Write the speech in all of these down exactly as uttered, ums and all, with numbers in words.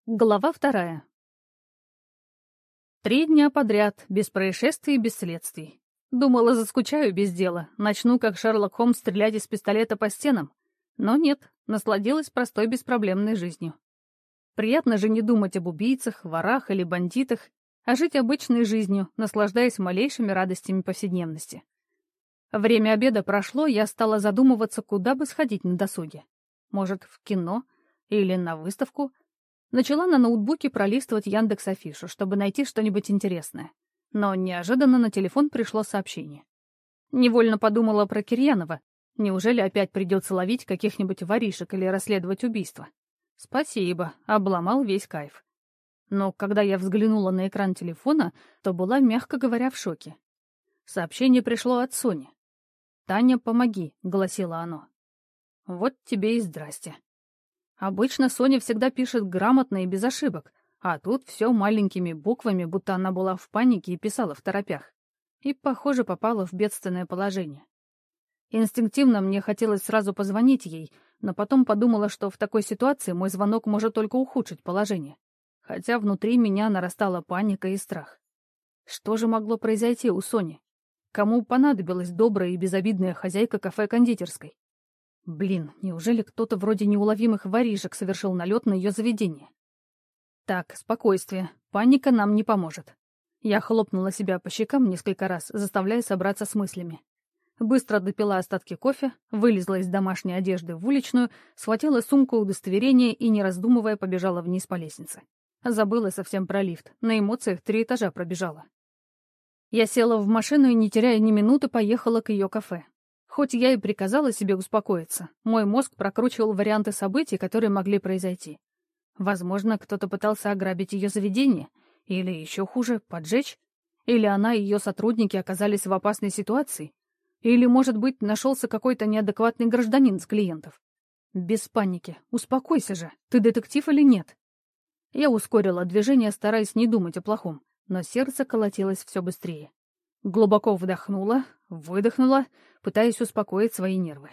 Глава вторая. Три дня подряд, без происшествий и без следствий. Думала, заскучаю без дела, начну, как Шерлок Холмс, стрелять из пистолета по стенам. Но нет, насладилась простой беспроблемной жизнью. Приятно же не думать об убийцах, ворах или бандитах, а жить обычной жизнью, наслаждаясь малейшими радостями повседневности. Время обеда прошло, я стала задумываться, куда бы сходить на досуге. Может, в кино или на выставку. Начала на ноутбуке пролистывать Яндекс.Афишу, чтобы найти что-нибудь интересное. Но неожиданно на телефон пришло сообщение. Невольно подумала про Кирьянова. Неужели опять придется ловить каких-нибудь воришек или расследовать убийство? Спасибо, обломал весь кайф. Но когда я взглянула на экран телефона, то была, мягко говоря, в шоке. Сообщение пришло от Сони. «Таня, помоги», — гласило оно. Вот тебе и здрасте. Обычно Соня всегда пишет грамотно и без ошибок, а тут все маленькими буквами, будто она была в панике и писала второпях. И, похоже, попала в бедственное положение. Инстинктивно мне хотелось сразу позвонить ей, но потом подумала, что в такой ситуации мой звонок может только ухудшить положение. Хотя внутри меня нарастала паника и страх. Что же могло произойти у Сони? Кому понадобилась добрая и безобидная хозяйка кафе-кондитерской? Блин, неужели кто-то вроде неуловимых воришек совершил налет на ее заведение? Так, спокойствие. Паника нам не поможет. Я хлопнула себя по щекам несколько раз, заставляя собраться с мыслями. Быстро допила остатки кофе, вылезла из домашней одежды в уличную, схватила сумку удостоверения и, не раздумывая, побежала вниз по лестнице. Забыла совсем про лифт. На эмоциях три этажа пробежала. Я села в машину и, не теряя ни минуты, поехала к ее кафе. Хоть я и приказала себе успокоиться, мой мозг прокручивал варианты событий, которые могли произойти. Возможно, кто-то пытался ограбить ее заведение, или, еще хуже, поджечь, или она и ее сотрудники оказались в опасной ситуации, или, может быть, нашелся какой-то неадекватный гражданин с клиентов. Без паники, успокойся же, ты детектив или нет? Я ускорила движение, стараясь не думать о плохом, но сердце колотилось все быстрее. Глубоко вдохнула, выдохнула, пытаясь успокоить свои нервы.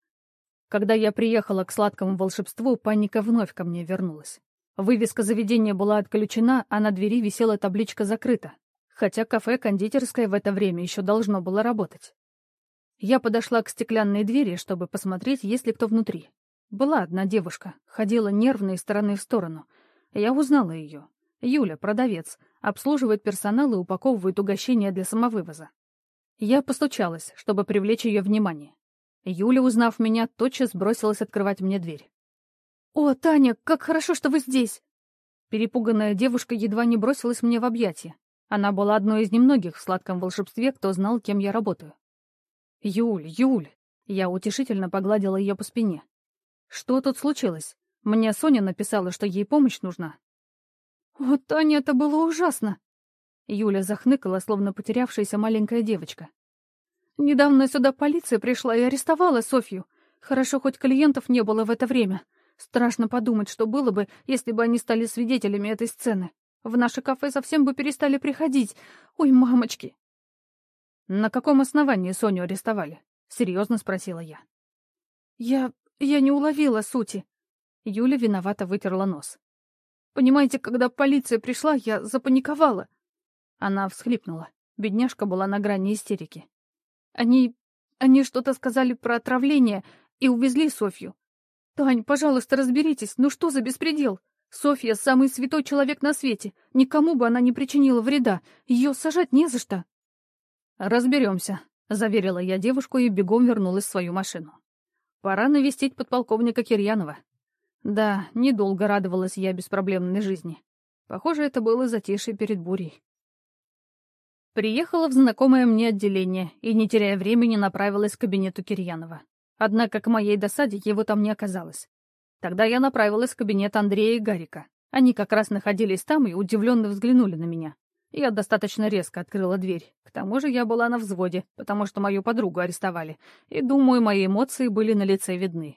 Когда я приехала к сладкому волшебству, паника вновь ко мне вернулась. Вывеска заведения была отключена, а на двери висела табличка «Закрыто», хотя кафе-кондитерское в это время еще должно было работать. Я подошла к стеклянной двери, чтобы посмотреть, есть ли кто внутри. Была одна девушка, ходила нервно из стороны в сторону. Я узнала ее. Юля, продавец, обслуживает персонал и упаковывает угощения для самовывоза. Я постучалась, чтобы привлечь ее внимание. Юля, узнав меня, тотчас бросилась открывать мне дверь. «О, Таня, как хорошо, что вы здесь!» Перепуганная девушка едва не бросилась мне в объятия. Она была одной из немногих в сладком волшебстве, кто знал, кем я работаю. «Юль, Юль!» Я утешительно погладила ее по спине. «Что тут случилось? Мне Соня написала, что ей помощь нужна». «О, Таня, это было ужасно!» Юля захныкала, словно потерявшаяся маленькая девочка. «Недавно сюда полиция пришла и арестовала Софью. Хорошо, хоть клиентов не было в это время. Страшно подумать, что было бы, если бы они стали свидетелями этой сцены. В наше кафе совсем бы перестали приходить. Ой, мамочки!» «На каком основании Соню арестовали?» — серьезно спросила я. «Я... я не уловила сути». Юля виновато вытерла нос. «Понимаете, когда полиция пришла, я запаниковала». Она всхлипнула. Бедняжка была на грани истерики. Они... они что-то сказали про отравление и увезли Софью. Тань, пожалуйста, разберитесь, ну что за беспредел? Софья — самый святой человек на свете. Никому бы она не причинила вреда. Ее сажать не за что. «Разберемся», — заверила я девушку и бегом вернулась в свою машину. «Пора навестить подполковника Кирьянова». Да, недолго радовалась я беспроблемной жизни. Похоже, это было затишье перед бурей. Приехала в знакомое мне отделение и, не теряя времени, направилась к кабинету Кирьянова. Однако, к моей досаде, его там не оказалось. Тогда я направилась в кабинет Андрея и Гарика. Они как раз находились там и удивленно взглянули на меня. Я достаточно резко открыла дверь. К тому же я была на взводе, потому что мою подругу арестовали, и, думаю, мои эмоции были на лице видны.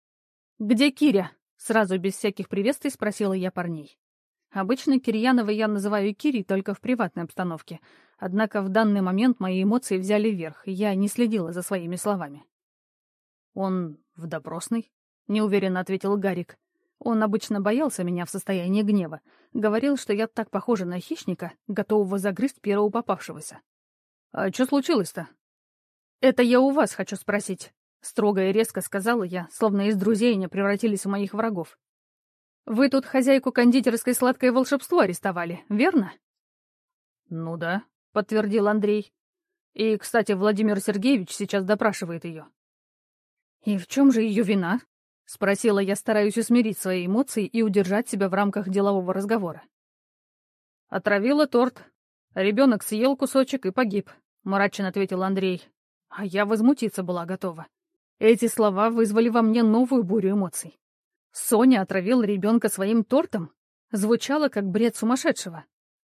«Где Киря?» — сразу без всяких приветствий спросила я парней. Обычно Кирьянова я называю Кирей только в приватной обстановке, однако в данный момент мои эмоции взяли верх, и я не следила за своими словами. «Он в допросной?» — неуверенно ответил Гарик. Он обычно боялся меня в состоянии гнева. Говорил, что я так похожа на хищника, готового загрызть первого попавшегося. «А что случилось-то?» «Это я у вас хочу спросить», — строго и резко сказала я, словно из друзей они превратились в моих врагов. «Вы тут хозяйку кондитерской «Сладкое волшебство» арестовали, верно?» «Ну да», — подтвердил Андрей. «И, кстати, Владимир Сергеевич сейчас допрашивает ее». «И в чем же ее вина?» — спросила я, стараясь усмирить свои эмоции и удержать себя в рамках делового разговора. «Отравила торт. Ребенок съел кусочек и погиб», — мрачно ответил Андрей. А я возмутиться была готова. Эти слова вызвали во мне новую бурю эмоций. Соня отравила ребенка своим тортом? Звучало как бред сумасшедшего.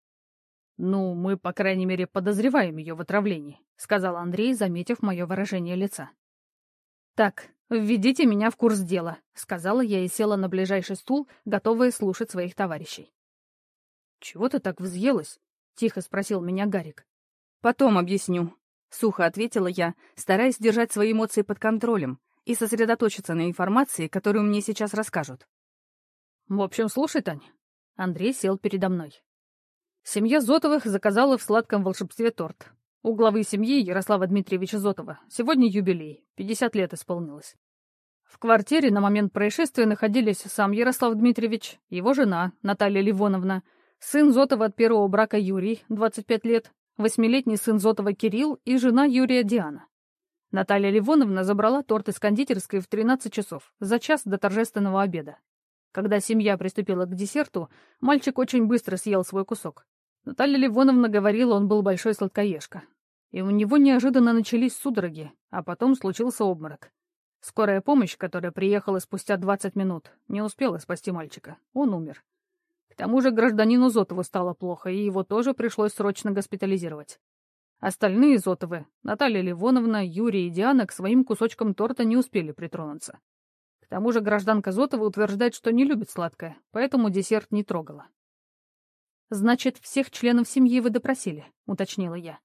«Ну, мы, по крайней мере, подозреваем ее в отравлении», — сказал Андрей, заметив мое выражение лица. «Так, введите меня в курс дела», — сказала я и села на ближайший стул, готовая слушать своих товарищей. «Чего ты так взъелась?» — тихо спросил меня Гарик. «Потом объясню», — сухо ответила я, стараясь держать свои эмоции под контролем и сосредоточиться на информации, которую мне сейчас расскажут. «В общем, слушай, Тань». Андрей сел передо мной. Семья Зотовых заказала в «Сладком волшебстве» торт. У главы семьи Ярослава Дмитриевича Зотова сегодня юбилей, пятьдесят лет исполнилось. В квартире на момент происшествия находились сам Ярослав Дмитриевич, его жена Наталья Ливоновна, сын Зотова от первого брака Юрий, двадцать пять лет, восьмилетний сын Зотова Кирилл и жена Юрия Диана. Наталья Ливоновна забрала торт из кондитерской в тринадцать часов, за час до торжественного обеда. Когда семья приступила к десерту, мальчик очень быстро съел свой кусок. Наталья Ливоновна говорила, он был большой сладкоежка. И у него неожиданно начались судороги, а потом случился обморок. Скорая помощь, которая приехала спустя двадцать минут, не успела спасти мальчика. Он умер. К тому же гражданину Зотову стало плохо, и его тоже пришлось срочно госпитализировать. Остальные Зотовы, Наталья Ливоновна, Юрий и Диана, к своим кусочкам торта не успели притронуться. К тому же гражданка Зотова утверждает, что не любит сладкое, поэтому десерт не трогала. «Значит, всех членов семьи вы допросили?» — уточнила я.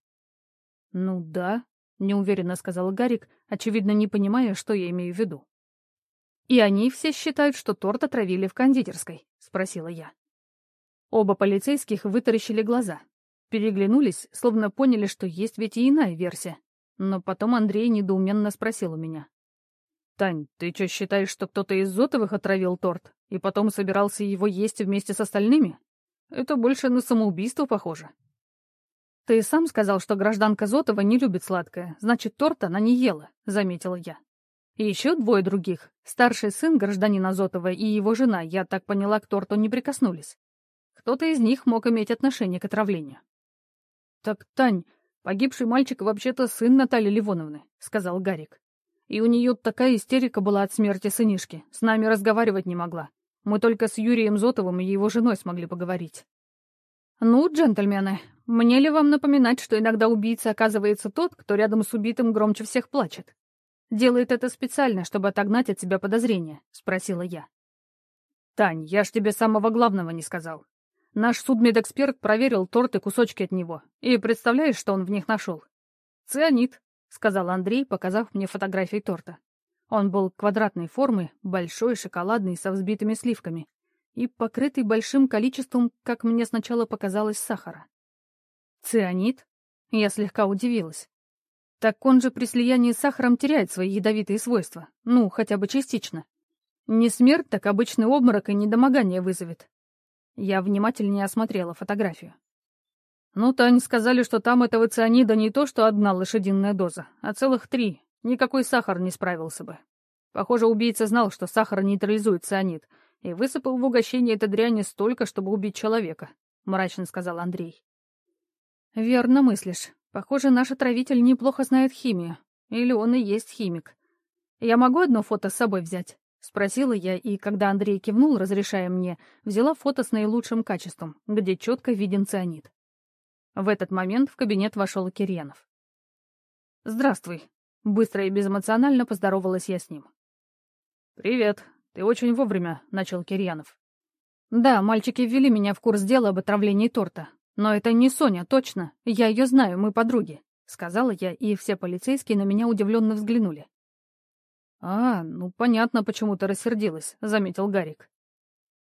«Ну да», — неуверенно сказал Гарик, очевидно, не понимая, что я имею в виду. «И они все считают, что торт отравили в кондитерской?» — спросила я. Оба полицейских вытаращили глаза. Переглянулись, словно поняли, что есть ведь и иная версия. Но потом Андрей недоуменно спросил у меня. «Тань, ты что, считаешь, что кто-то из Зотовых отравил торт и потом собирался его есть вместе с остальными? Это больше на самоубийство похоже». «Ты сам сказал, что гражданка Зотова не любит сладкое, значит, торт она не ела», — заметила я. «И еще двое других, старший сын гражданина Зотова и его жена, я так поняла, к торту не прикоснулись. Кто-то из них мог иметь отношение к отравлению». «Так, Тань, погибший мальчик вообще-то сын Натальи Ливоновны», — сказал Гарик. «И у нее такая истерика была от смерти сынишки, с нами разговаривать не могла. Мы только с Юрием Зотовым и его женой смогли поговорить». «Ну, джентльмены, мне ли вам напоминать, что иногда убийца оказывается тот, кто рядом с убитым громче всех плачет? Делает это специально, чтобы отогнать от себя подозрения?» — спросила я. «Тань, я ж тебе самого главного не сказал. Наш судмедэксперт проверил торт и кусочки от него. И представляешь, что он в них нашел? Цианид», — сказал Андрей, показав мне фотографии торта. Он был квадратной формы, большой, шоколадный, со взбитыми сливками и покрытый большим количеством, как мне сначала показалось, сахара. «Цианид?» Я слегка удивилась. «Так он же при слиянии с сахаром теряет свои ядовитые свойства, ну, хотя бы частично. Не смерть, так обычный обморок и недомогание вызовет». Я внимательнее осмотрела фотографию. «Ну, Тань, сказали, что там этого цианида не то, что одна лошадиная доза, а целых три. Никакой сахар не справился бы. Похоже, убийца знал, что сахар нейтрализует цианид, и высыпал в угощение этой дряни столько, чтобы убить человека», — мрачно сказал Андрей. «Верно мыслишь. Похоже, наш отравитель неплохо знает химию. Или он и есть химик. Я могу одно фото с собой взять?» — спросила я, и когда Андрей кивнул, разрешая мне, взяла фото с наилучшим качеством, где четко виден цианид. В этот момент в кабинет вошел Кирьянов. «Здравствуй», — быстро и безэмоционально поздоровалась я с ним. «Привет, ты очень вовремя», — начал Кирьянов. «Да, мальчики ввели меня в курс дела об отравлении торта. Но это не Соня, точно. Я ее знаю, мы подруги», — сказала я, и все полицейские на меня удивленно взглянули. «А, ну понятно, почему ты рассердилась», — заметил Гарик.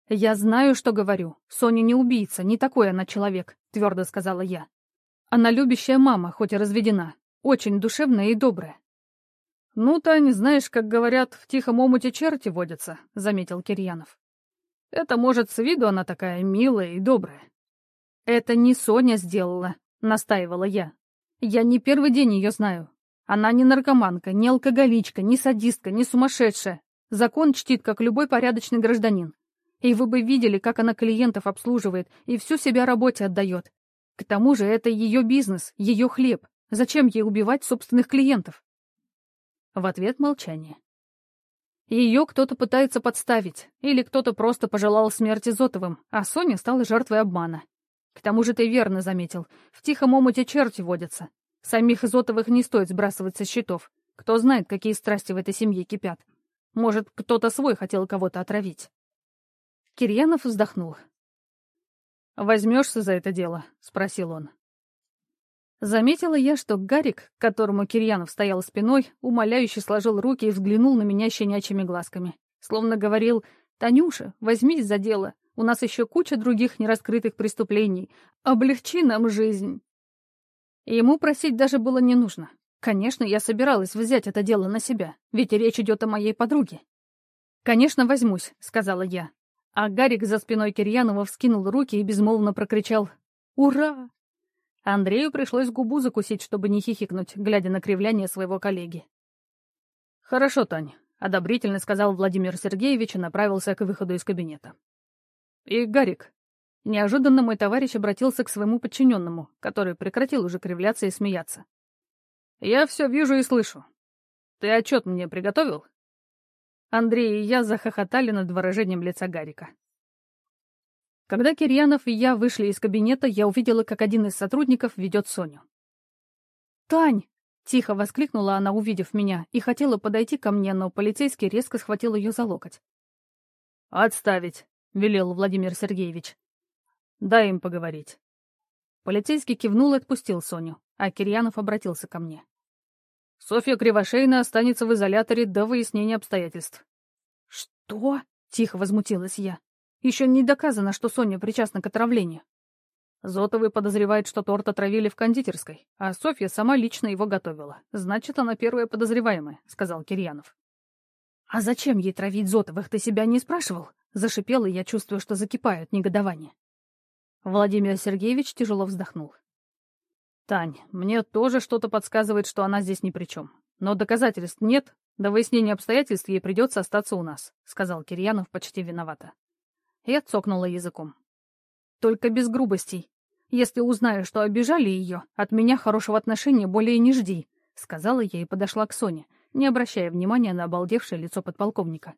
«Я знаю, что говорю. Соня не убийца, не такой она человек», — твердо сказала я. «Она любящая мама, хоть и разведена, очень душевная и добрая». «Ну, Тань, знаешь, как говорят, в тихом омуте черти водятся», — заметил Кирьянов. «Это, может, с виду она такая милая и добрая». «Это не Соня сделала», — настаивала я. «Я не первый день ее знаю. Она не наркоманка, не алкоголичка, не садистка, не сумасшедшая. Закон чтит, как любой порядочный гражданин. И вы бы видели, как она клиентов обслуживает и всю себя работе отдает. К тому же это ее бизнес, ее хлеб. Зачем ей убивать собственных клиентов?» В ответ молчание. Ее кто-то пытается подставить, или кто-то просто пожелал смерти Зотовым, а Соня стала жертвой обмана. К тому же ты верно заметил, в тихом омуте черти водятся. Самих Зотовых не стоит сбрасывать со счетов. Кто знает, какие страсти в этой семье кипят. Может, кто-то свой хотел кого-то отравить. Кирьянов вздохнул. «Возьмешься за это дело?» — спросил он. Заметила я, что Гарик, к которому Кирьянов стоял спиной, умоляюще сложил руки и взглянул на меня щенячьими глазками. Словно говорил: «Танюша, возьмись за дело. У нас еще куча других нераскрытых преступлений. Облегчи нам жизнь». Ему просить даже было не нужно. Конечно, я собиралась взять это дело на себя, ведь речь идет о моей подруге. «Конечно, возьмусь», — сказала я. А Гарик за спиной Кирьянова вскинул руки и безмолвно прокричал: «Ура!». Андрею пришлось губу закусить, чтобы не хихикнуть, глядя на кривляние своего коллеги. «Хорошо, Тань», — одобрительно сказал Владимир Сергеевич и направился к выходу из кабинета. «И, Гарик». Неожиданно мой товарищ обратился к своему подчиненному, который прекратил уже кривляться и смеяться. «Я все вижу и слышу. Ты отчет мне приготовил?» Андрей и я захохотали над выражением лица Гарика. Когда Кирьянов и я вышли из кабинета, я увидела, как один из сотрудников ведет Соню. «Тань!» — тихо воскликнула она, увидев меня, и хотела подойти ко мне, но полицейский резко схватил ее за локоть. «Отставить!» — велел Владимир Сергеевич. «Дай им поговорить». Полицейский кивнул и отпустил Соню, а Кирьянов обратился ко мне. «Софья Кривошеина останется в изоляторе до выяснения обстоятельств». «Что?» — тихо возмутилась я. «Еще не доказано, что Соня причастна к отравлению». Зотовый подозревает, что торт отравили в кондитерской, а Софья сама лично его готовила. Значит, она первая подозреваемая, — сказал Кирьянов. «А зачем ей травить Зотовых, ты себя не спрашивал?» — зашипела я, чувствуя, что закипаю от негодования. Владимир Сергеевич тяжело вздохнул. «Тань, мне тоже что-то подсказывает, что она здесь ни при чем. Но доказательств нет, до выяснения обстоятельств ей придется остаться у нас», — сказал Кирьянов почти виновато. Я цокнула языком. «Только без грубостей. Если узнаю, что обижали ее, от меня хорошего отношения более не жди», — сказала я и подошла к Соне, не обращая внимания на обалдевшее лицо подполковника.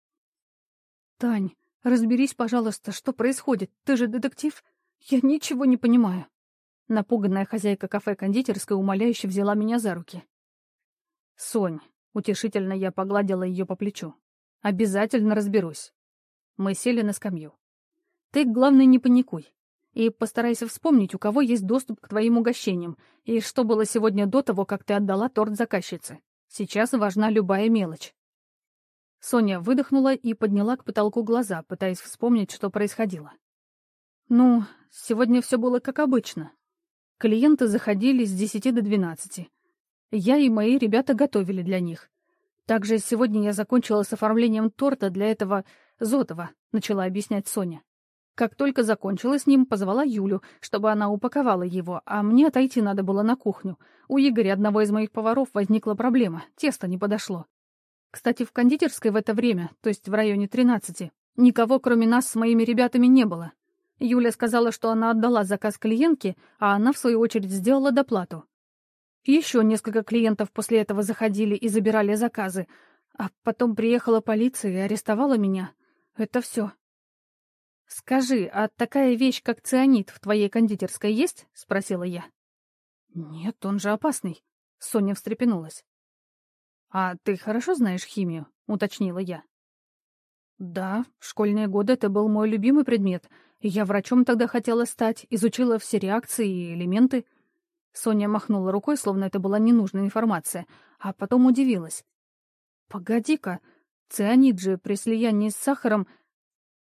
«Тань, разберись, пожалуйста, что происходит. Ты же детектив. Я ничего не понимаю». Напуганная хозяйка кафе-кондитерской умоляюще взяла меня за руки. «Сонь», — утешительно я погладила ее по плечу, — «обязательно разберусь». Мы сели на скамью. «Ты, главное, не паникуй. И постарайся вспомнить, у кого есть доступ к твоим угощениям, и что было сегодня до того, как ты отдала торт заказчице. Сейчас важна любая мелочь». Соня выдохнула и подняла к потолку глаза, пытаясь вспомнить, что происходило. «Ну, сегодня все было как обычно. Клиенты заходили с десяти до двенадцати. Я и мои ребята готовили для них. Также сегодня я закончила с оформлением торта для этого Зотова», — начала объяснять Соня. «Как только закончила с ним, позвала Юлю, чтобы она упаковала его, а мне отойти надо было на кухню. У Игоря, одного из моих поваров, возникла проблема, тесто не подошло. Кстати, в кондитерской в это время, то есть в районе тринадцати, никого, кроме нас, с моими ребятами не было. Юля сказала, что она отдала заказ клиентке, а она, в свою очередь, сделала доплату. Еще несколько клиентов после этого заходили и забирали заказы, а потом приехала полиция и арестовала меня. Это все». «Скажи, а такая вещь, как цианид, в твоей кондитерской есть?» — спросила я. «Нет, он же опасный», — Соня встрепенулась. «А ты хорошо знаешь химию?» — уточнила я. «Да, в школьные годы это был мой любимый предмет. Я врачом тогда хотела стать, изучила все реакции и элементы». Соня махнула рукой, словно это была ненужная информация, а потом удивилась. «Погоди-ка, цианид же при слиянии с сахаром...»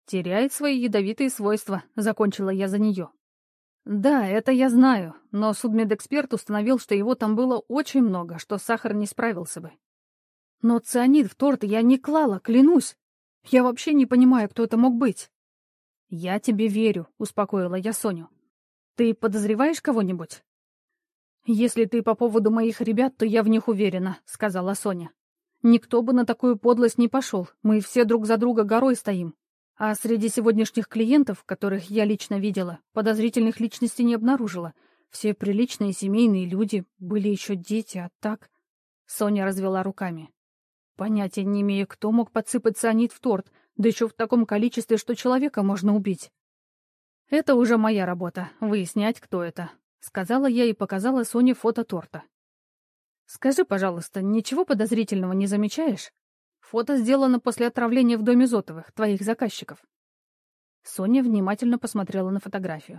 Теряет свои ядовитые свойства, закончила я за нее. Да, это я знаю, но судмедэксперт установил, что его там было очень много, что сахар не справился бы. Но цианид в торт я не клала, клянусь. Я вообще не понимаю, кто это мог быть. Я тебе верю, успокоила я Соню. Ты подозреваешь кого-нибудь? Если ты по поводу моих ребят, то я в них уверена, сказала Соня. Никто бы на такую подлость не пошел, мы все друг за друга горой стоим. А среди сегодняшних клиентов, которых я лично видела, подозрительных личностей не обнаружила. Все приличные семейные люди, были еще дети, а так... Соня развела руками. Понятия не имею, кто мог подсыпать цианид в торт, да еще в таком количестве, что человека можно убить. Это уже моя работа, выяснять, кто это, сказала я и показала Соне фото торта. Скажи, пожалуйста, ничего подозрительного не замечаешь? Фото сделано после отравления в доме Зотовых, твоих заказчиков. Соня внимательно посмотрела на фотографию.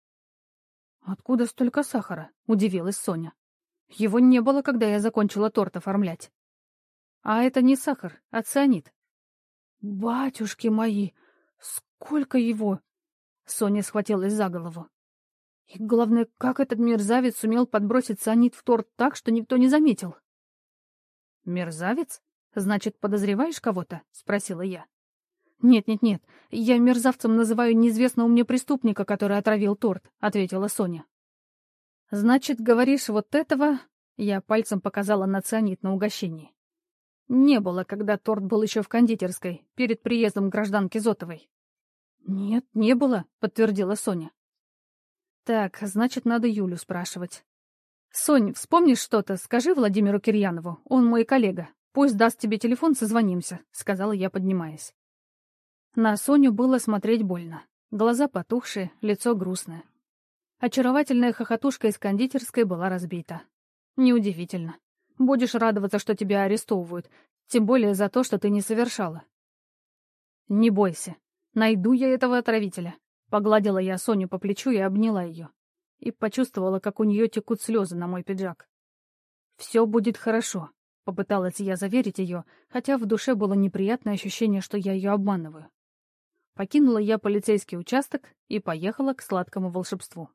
«Откуда столько сахара?» — удивилась Соня. «Его не было, когда я закончила торт оформлять». «А это не сахар, а цианид». «Батюшки мои! Сколько его!» Соня схватилась за голову. «И главное, как этот мерзавец сумел подбросить цианид в торт так, что никто не заметил?» «Мерзавец? Значит, подозреваешь кого-то?» — спросила я. «Нет-нет-нет, я мерзавцем называю неизвестного мне преступника, который отравил торт», — ответила Соня. «Значит, говоришь, вот этого...» — я пальцем показала на цианид на угощении. «Не было, когда торт был еще в кондитерской, перед приездом гражданки Зотовой». «Нет, не было», — подтвердила Соня. «Так, значит, надо Юлю спрашивать». «Сонь, вспомнишь что-то, скажи Владимиру Кирьянову, он мой коллега. Пусть даст тебе телефон, созвонимся», — сказала я, поднимаясь. На Соню было смотреть больно. Глаза потухшие, лицо грустное. Очаровательная хохотушка из кондитерской была разбита. Неудивительно. Будешь радоваться, что тебя арестовывают, тем более за то, что ты не совершала. «Не бойся. Найду я этого отравителя», — погладила я Соню по плечу и обняла ее. И почувствовала, как у нее текут слезы на мой пиджак. «Все будет хорошо», — попыталась я заверить ее, хотя в душе было неприятное ощущение, что я ее обманываю. Покинула я полицейский участок и поехала к сладкому волшебству.